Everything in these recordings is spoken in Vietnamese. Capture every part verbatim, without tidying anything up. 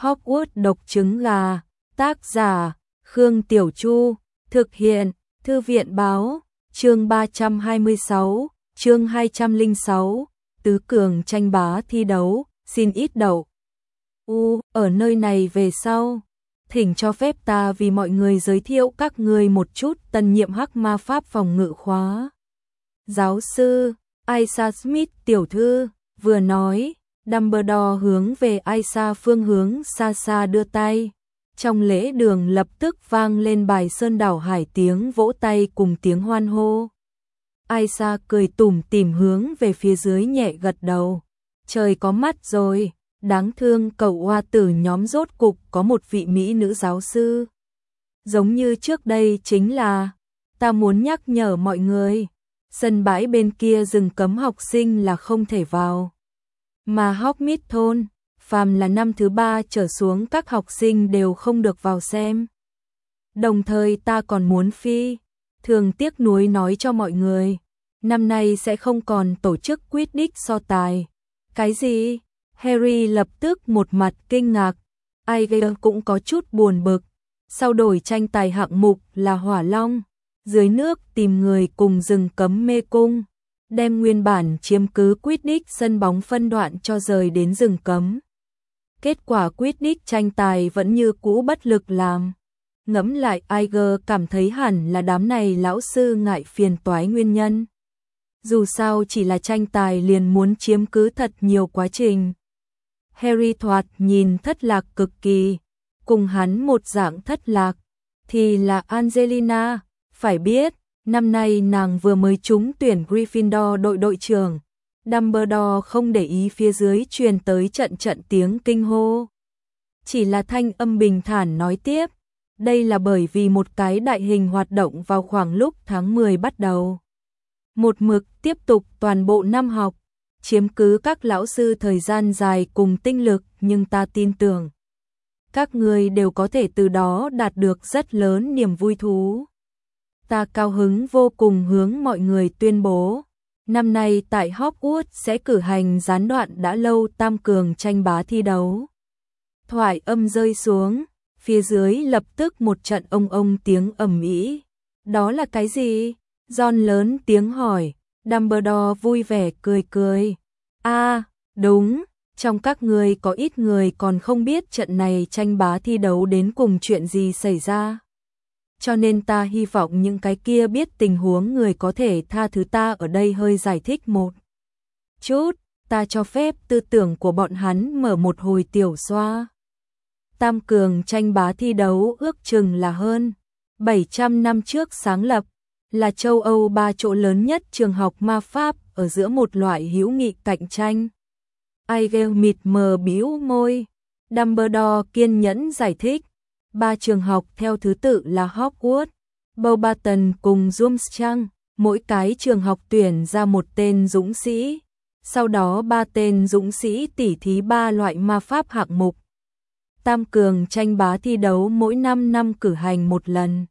Hogwarts độc trứng gà, tác giả, Khương Tiểu Chu, thực hiện, Thư viện báo, chương ba trăm hai mươi sáu, chương hai trăm lẻ sáu, tứ cường tranh bá thi đấu, xin ít đậu. U, ở nơi này về sau, thỉnh cho phép ta vì mọi người giới thiệu các người một chút tân nhiệm hắc ma pháp phòng ngự khóa. Giáo sư, Aisha Smith tiểu thư, vừa nói, Dumbledore hướng về Aisha phương hướng xa xa đưa tay. Trong lễ đường lập tức vang lên bài Sơn Đảo Hải tiếng vỗ tay cùng tiếng hoan hô. Aisha cười tủm tỉm hướng về phía dưới nhẹ gật đầu. Trời có mắt rồi, đáng thương cậu hoa tử nhóm rốt cục có một vị mỹ nữ giáo sư. Giống như trước đây chính là, ta muốn nhắc nhở mọi người, sân bãi bên kia rừng cấm học sinh là không thể vào. Mà Hogsmeade thôn, phàm là năm thứ ba trở xuống các học sinh đều không được vào xem. Đồng thời ta còn muốn phi, thường tiếc nuối nói cho mọi người, năm nay sẽ không còn tổ chức Quidditch so tài. Cái gì? Harry lập tức một mặt kinh ngạc, Ivy cũng có chút buồn bực, sau đổi tranh tài hạng mục là hỏa long, dưới nước tìm người cùng rừng cấm mê cung, đem nguyên bản chiếm cứ Quidditch sân bóng phân đoạn cho rời đến rừng cấm. Kết quả Quidditch tranh tài vẫn như cũ bất lực làm. Ngẫm lại Iger cảm thấy hẳn là đám này lão sư ngại phiền toái nguyên nhân. Dù sao chỉ là tranh tài liền muốn chiếm cứ thật nhiều quá trình. Harry thoạt nhìn thất lạc cực kỳ, cùng hắn một dạng thất lạc, thì là Angelina, phải biết, năm nay nàng vừa mới trúng tuyển Gryffindor đội đội trưởng. Dumbledore không để ý phía dưới truyền tới trận trận tiếng kinh hô. Chỉ là thanh âm bình thản nói tiếp, đây là bởi vì một cái đại hình hoạt động vào khoảng lúc tháng mười bắt đầu. Một mực tiếp tục toàn bộ năm học, chiếm cứ các lão sư thời gian dài cùng tinh lực, nhưng ta tin tưởng các người đều có thể từ đó đạt được rất lớn niềm vui thú. Ta cao hứng vô cùng hướng mọi người tuyên bố, năm nay tại Hogwarts sẽ cử hành gián đoạn đã lâu tam cường tranh bá thi đấu. Thoại âm rơi xuống, phía dưới lập tức một trận ông ông tiếng ầm ĩ. Đó là cái gì? Ron lớn tiếng hỏi, Dumbledore vui vẻ cười cười. A, à, đúng, trong các người có ít người còn không biết trận này tranh bá thi đấu đến cùng chuyện gì xảy ra. Cho nên ta hy vọng những cái kia biết tình huống người có thể tha thứ ta ở đây hơi giải thích một chút, ta cho phép tư tưởng của bọn hắn mở một hồi tiểu xoa. Tam cường tranh bá thi đấu ước chừng là hơn bảy trăm năm trước sáng lập, là châu Âu ba chỗ lớn nhất trường học ma pháp ở giữa một loại hữu nghị cạnh tranh. Ivy mịt mờ bĩu môi, Dumbledore kiên nhẫn giải thích. Ba trường học theo thứ tự là Hogwarts, Beauxbaton cùng Durmstrang, mỗi cái trường học tuyển ra một tên dũng sĩ, sau đó ba tên dũng sĩ tỉ thí ba loại ma pháp hạng mục. Tam cường tranh bá thi đấu mỗi năm năm cử hành một lần.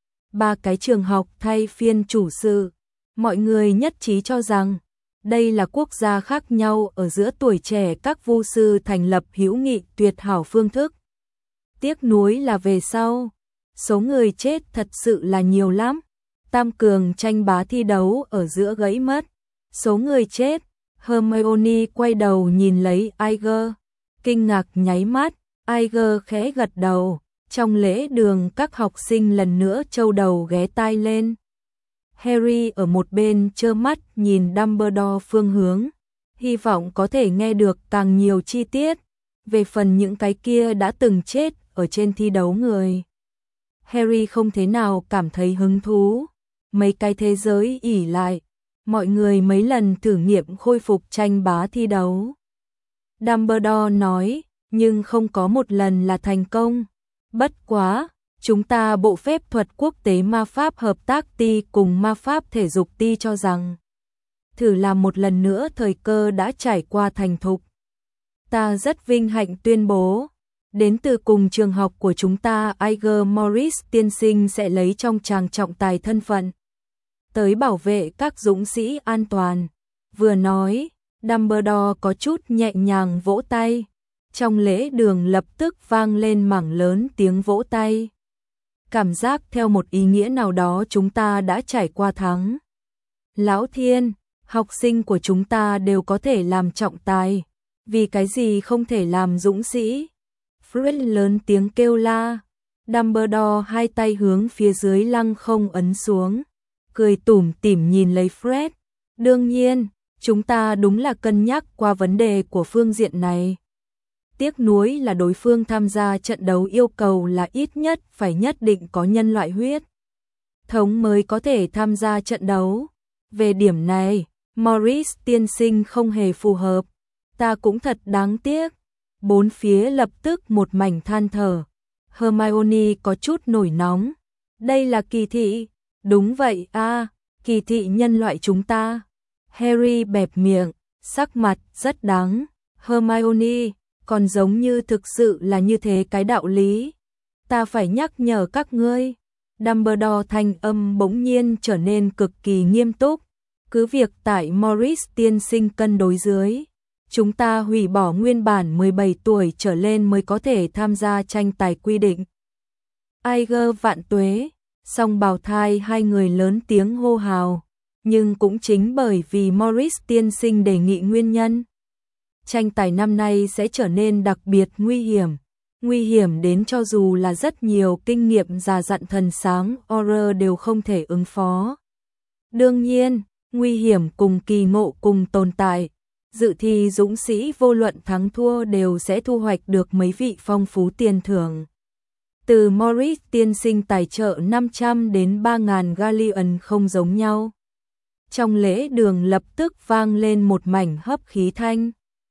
Ba cái trường học thay phiên chủ sự, mọi người nhất trí cho rằng đây là quốc gia khác nhau ở giữa tuổi trẻ các vu sư thành lập hữu nghị tuyệt hảo phương thức. Tiếc nuối là về sau, số người chết thật sự là nhiều lắm. Tam cường tranh bá thi đấu ở giữa gãy mất. Số người chết, Hermione quay đầu nhìn lấy Iger, kinh ngạc nháy mắt, Iger khẽ gật đầu. Trong lễ đường các học sinh lần nữa châu đầu ghé tai lên. Harry ở một bên trơ mắt nhìn Dumbledore phương hướng, hy vọng có thể nghe được càng nhiều chi tiết về phần những cái kia đã từng chết ở trên thi đấu người. Harry không thế nào cảm thấy hứng thú, mấy cái thế giới ỉ lại, mọi người mấy lần thử nghiệm khôi phục tranh bá thi đấu. Dumbledore nói, nhưng không có một lần là thành công. Bất quá, chúng ta bộ phép thuật quốc tế ma pháp hợp tác ty cùng ma pháp thể dục ty cho rằng, thử làm một lần nữa thời cơ đã trải qua thành thục. Ta rất vinh hạnh tuyên bố, đến từ cùng trường học của chúng ta Iger Morris tiên sinh sẽ lấy trong tràng trọng tài thân phận tới bảo vệ các dũng sĩ an toàn. Vừa nói, Dumbledore có chút nhẹ nhàng vỗ tay. Trong lễ đường lập tức vang lên mảng lớn tiếng vỗ tay. Cảm giác theo một ý nghĩa nào đó chúng ta đã trải qua thắng. Lão Thiên, học sinh của chúng ta đều có thể làm trọng tài, vì cái gì không thể làm dũng sĩ? Fred lớn tiếng kêu la. Dumbledore hai tay hướng phía dưới lăng không ấn xuống, cười tủm tỉm nhìn lấy Fred. Đương nhiên, chúng ta đúng là cân nhắc qua vấn đề của phương diện này. Tiếc nuối là đối phương tham gia trận đấu yêu cầu là ít nhất phải nhất định có nhân loại huyết thống mới có thể tham gia trận đấu. Về điểm này, Morris tiên sinh không hề phù hợp. Ta cũng thật đáng tiếc. Bốn phía lập tức một mảnh than thở. Hermione có chút nổi nóng. Đây là kỳ thị. Đúng vậy a, à, kỳ thị nhân loại chúng ta. Harry bẹp miệng, sắc mặt rất đắng. Hermione, còn giống như thực sự là như thế cái đạo lý. Ta phải nhắc nhở các ngươi. Dumbledore thanh âm bỗng nhiên trở nên cực kỳ nghiêm túc. Cứ việc tại Morris tiên sinh cân đối dưới, chúng ta hủy bỏ nguyên bản mười bảy tuổi trở lên mới có thể tham gia tranh tài quy định. Aiger vạn tuế, song bào thai hai người lớn tiếng hô hào, nhưng cũng chính bởi vì Morris tiên sinh đề nghị nguyên nhân. Tranh tài năm nay sẽ trở nên đặc biệt nguy hiểm, nguy hiểm đến cho dù là rất nhiều kinh nghiệm già dặn thần sáng Auror đều không thể ứng phó. Đương nhiên, nguy hiểm cùng kỳ ngộ cùng tồn tại, dự thi dũng sĩ vô luận thắng thua đều sẽ thu hoạch được mấy vị phong phú tiền thưởng. Từ Morris tiên sinh tài trợ năm trăm đến ba nghìn galleon không giống nhau. Trong lễ đường lập tức vang lên một mảnh hấp khí thanh.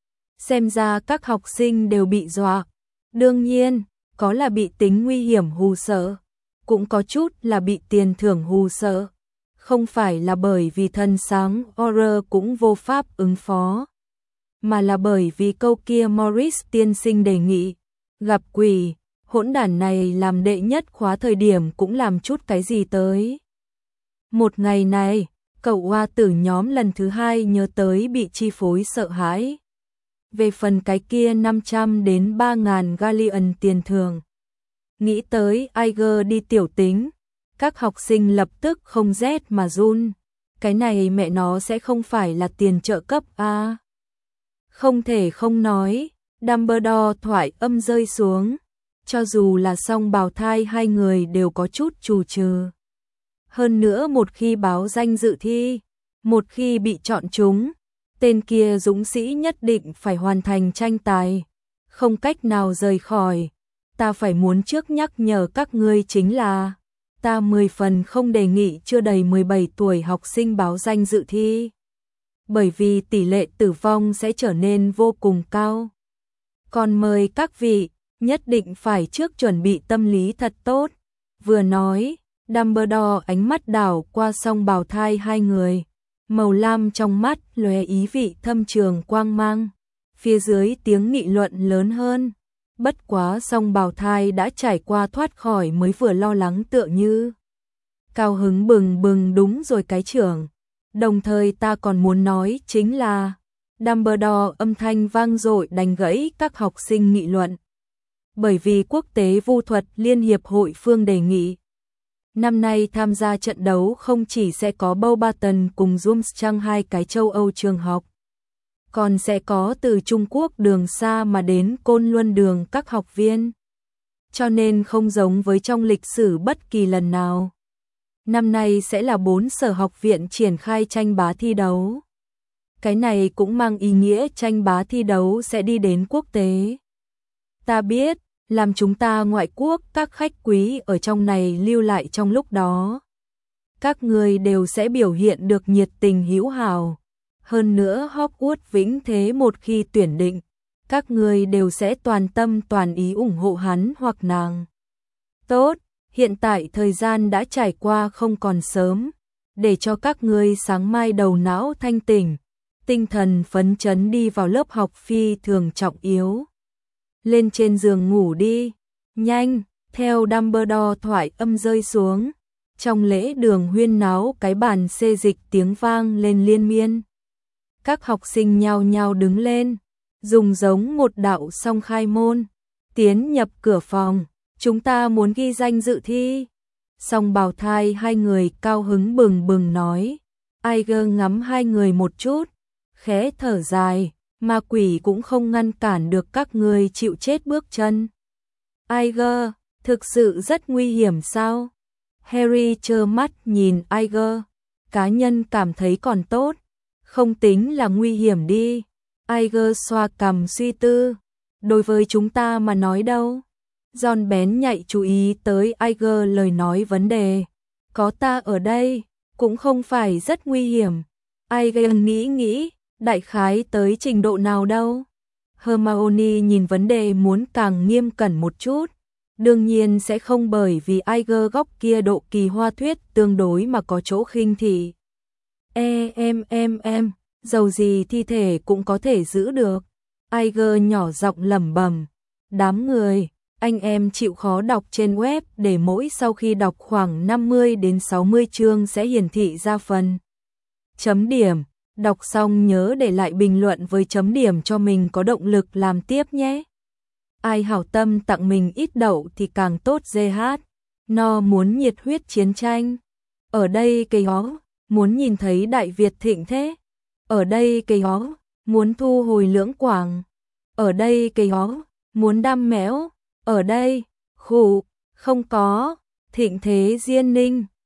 Xem ra các học sinh đều bị dọa. Đương nhiên, có là bị tính nguy hiểm hù sợ, cũng có chút là bị tiền thưởng hù sợ. Không phải là bởi vì thần sáng Auror cũng vô pháp ứng phó, mà là bởi vì câu kia Morris tiên sinh đề nghị. Gặp quỷ, hỗn đản này làm đệ nhất khóa thời điểm cũng làm chút cái gì tới. Một ngày này, cậu hoa tử nhóm lần thứ hai nhớ tới bị chi phối sợ hãi. Về phần cái kia năm trăm đến ba nghìn galleon tiền thưởng, nghĩ tới Aiger đi tiểu tính, các học sinh lập tức không rét mà run. Cái này mẹ nó sẽ không phải là tiền trợ cấp à? Không thể không nói, Dumbledore thoại âm rơi xuống, cho dù là song bào thai hai người đều có chút trù trừ. Hơn nữa một khi báo danh dự thi, một khi bị chọn trúng, tên kia dũng sĩ nhất định phải hoàn thành tranh tài, không cách nào rời khỏi. Ta phải muốn trước nhắc nhở các ngươi chính là, ta mười phần không đề nghị chưa đầy mười bảy tuổi học sinh báo danh dự thi, bởi vì tỷ lệ tử vong sẽ trở nên vô cùng cao. Còn mời các vị, nhất định phải trước chuẩn bị tâm lý thật tốt. Vừa nói, Dumbledore ánh mắt đảo qua song bào thai hai người, màu lam trong mắt lóe ý vị thâm trường quang mang. Phía dưới tiếng nghị luận lớn hơn. Bất quá song bào thai đã trải qua thoát khỏi mới vừa lo lắng tựa như cao hứng bừng bừng. Đúng rồi cái trưởng. Đồng thời ta còn muốn nói chính là, Dumbledore âm thanh vang dội đánh gãy các học sinh nghị luận. Bởi vì Quốc tế Vu thuật Liên hiệp hội phương đề nghị, năm nay tham gia trận đấu không chỉ sẽ có Beauxbaton cùng Durmstrang hai cái châu Âu trường học, còn sẽ có từ Trung Quốc đường xa mà đến Côn Luân đường các học viên. Cho nên không giống với trong lịch sử bất kỳ lần nào. Năm nay sẽ là bốn sở học viện triển khai tranh bá thi đấu. Cái này cũng mang ý nghĩa tranh bá thi đấu sẽ đi đến quốc tế. Ta biết, làm chúng ta ngoại quốc các khách quý ở trong này lưu lại trong lúc đó, các người đều sẽ biểu hiện được nhiệt tình hữu hảo. Hơn nữa Hogwarts vĩnh thế một khi tuyển định, các người đều sẽ toàn tâm toàn ý ủng hộ hắn hoặc nàng. Tốt, hiện tại thời gian đã trải qua không còn sớm, để cho các ngươi sáng mai đầu não thanh tỉnh, tinh thần phấn chấn đi vào lớp học phi thường trọng yếu. Lên trên giường ngủ đi, nhanh. Theo Dumbledore thoại âm rơi xuống, trong lễ đường huyên náo cái bàn xê dịch tiếng vang lên liên miên. Các học sinh nhao nhao đứng lên, dùng giống một đạo song khai môn, tiến nhập cửa phòng, chúng ta muốn ghi danh dự thi. Song bào thai hai người cao hứng bừng bừng nói. Iger ngắm hai người một chút, khẽ thở dài, ma quỷ cũng không ngăn cản được các người chịu chết bước chân. Iger, thực sự rất nguy hiểm sao? Harry trơ mắt nhìn Iger, cá nhân cảm thấy còn tốt, không tính là nguy hiểm đi. Iger xoa cằm suy tư, đối với chúng ta mà nói đâu. John bén nhạy chú ý tới Iger lời nói vấn đề. Có ta ở đây, cũng không phải rất nguy hiểm. Iger nghĩ nghĩ, đại khái tới trình độ nào đâu. Hermione nhìn vấn đề muốn càng nghiêm cẩn một chút. Đương nhiên sẽ không bởi vì Iger góc kia độ kỳ hoa thuyết tương đối mà có chỗ khinh thị. E em em em, dầu gì thi thể cũng có thể giữ được. Iger nhỏ giọng lẩm bẩm. Đám người, anh em chịu khó đọc trên web để mỗi sau khi đọc khoảng năm mươi đến sáu mươi chương sẽ hiển thị ra phần chấm điểm. Đọc xong nhớ để lại bình luận với chấm điểm cho mình có động lực làm tiếp nhé. Ai hảo tâm tặng mình ít đậu thì càng tốt giê hát. No muốn nhiệt huyết chiến tranh. Ở đây cây hó, muốn nhìn thấy Đại Việt thịnh thế. Ở đây cây hó, muốn thu hồi Lưỡng Quảng. Ở đây cây hó, muốn đam méo. Ở đây, khủ, không có, thịnh thế Diên Ninh.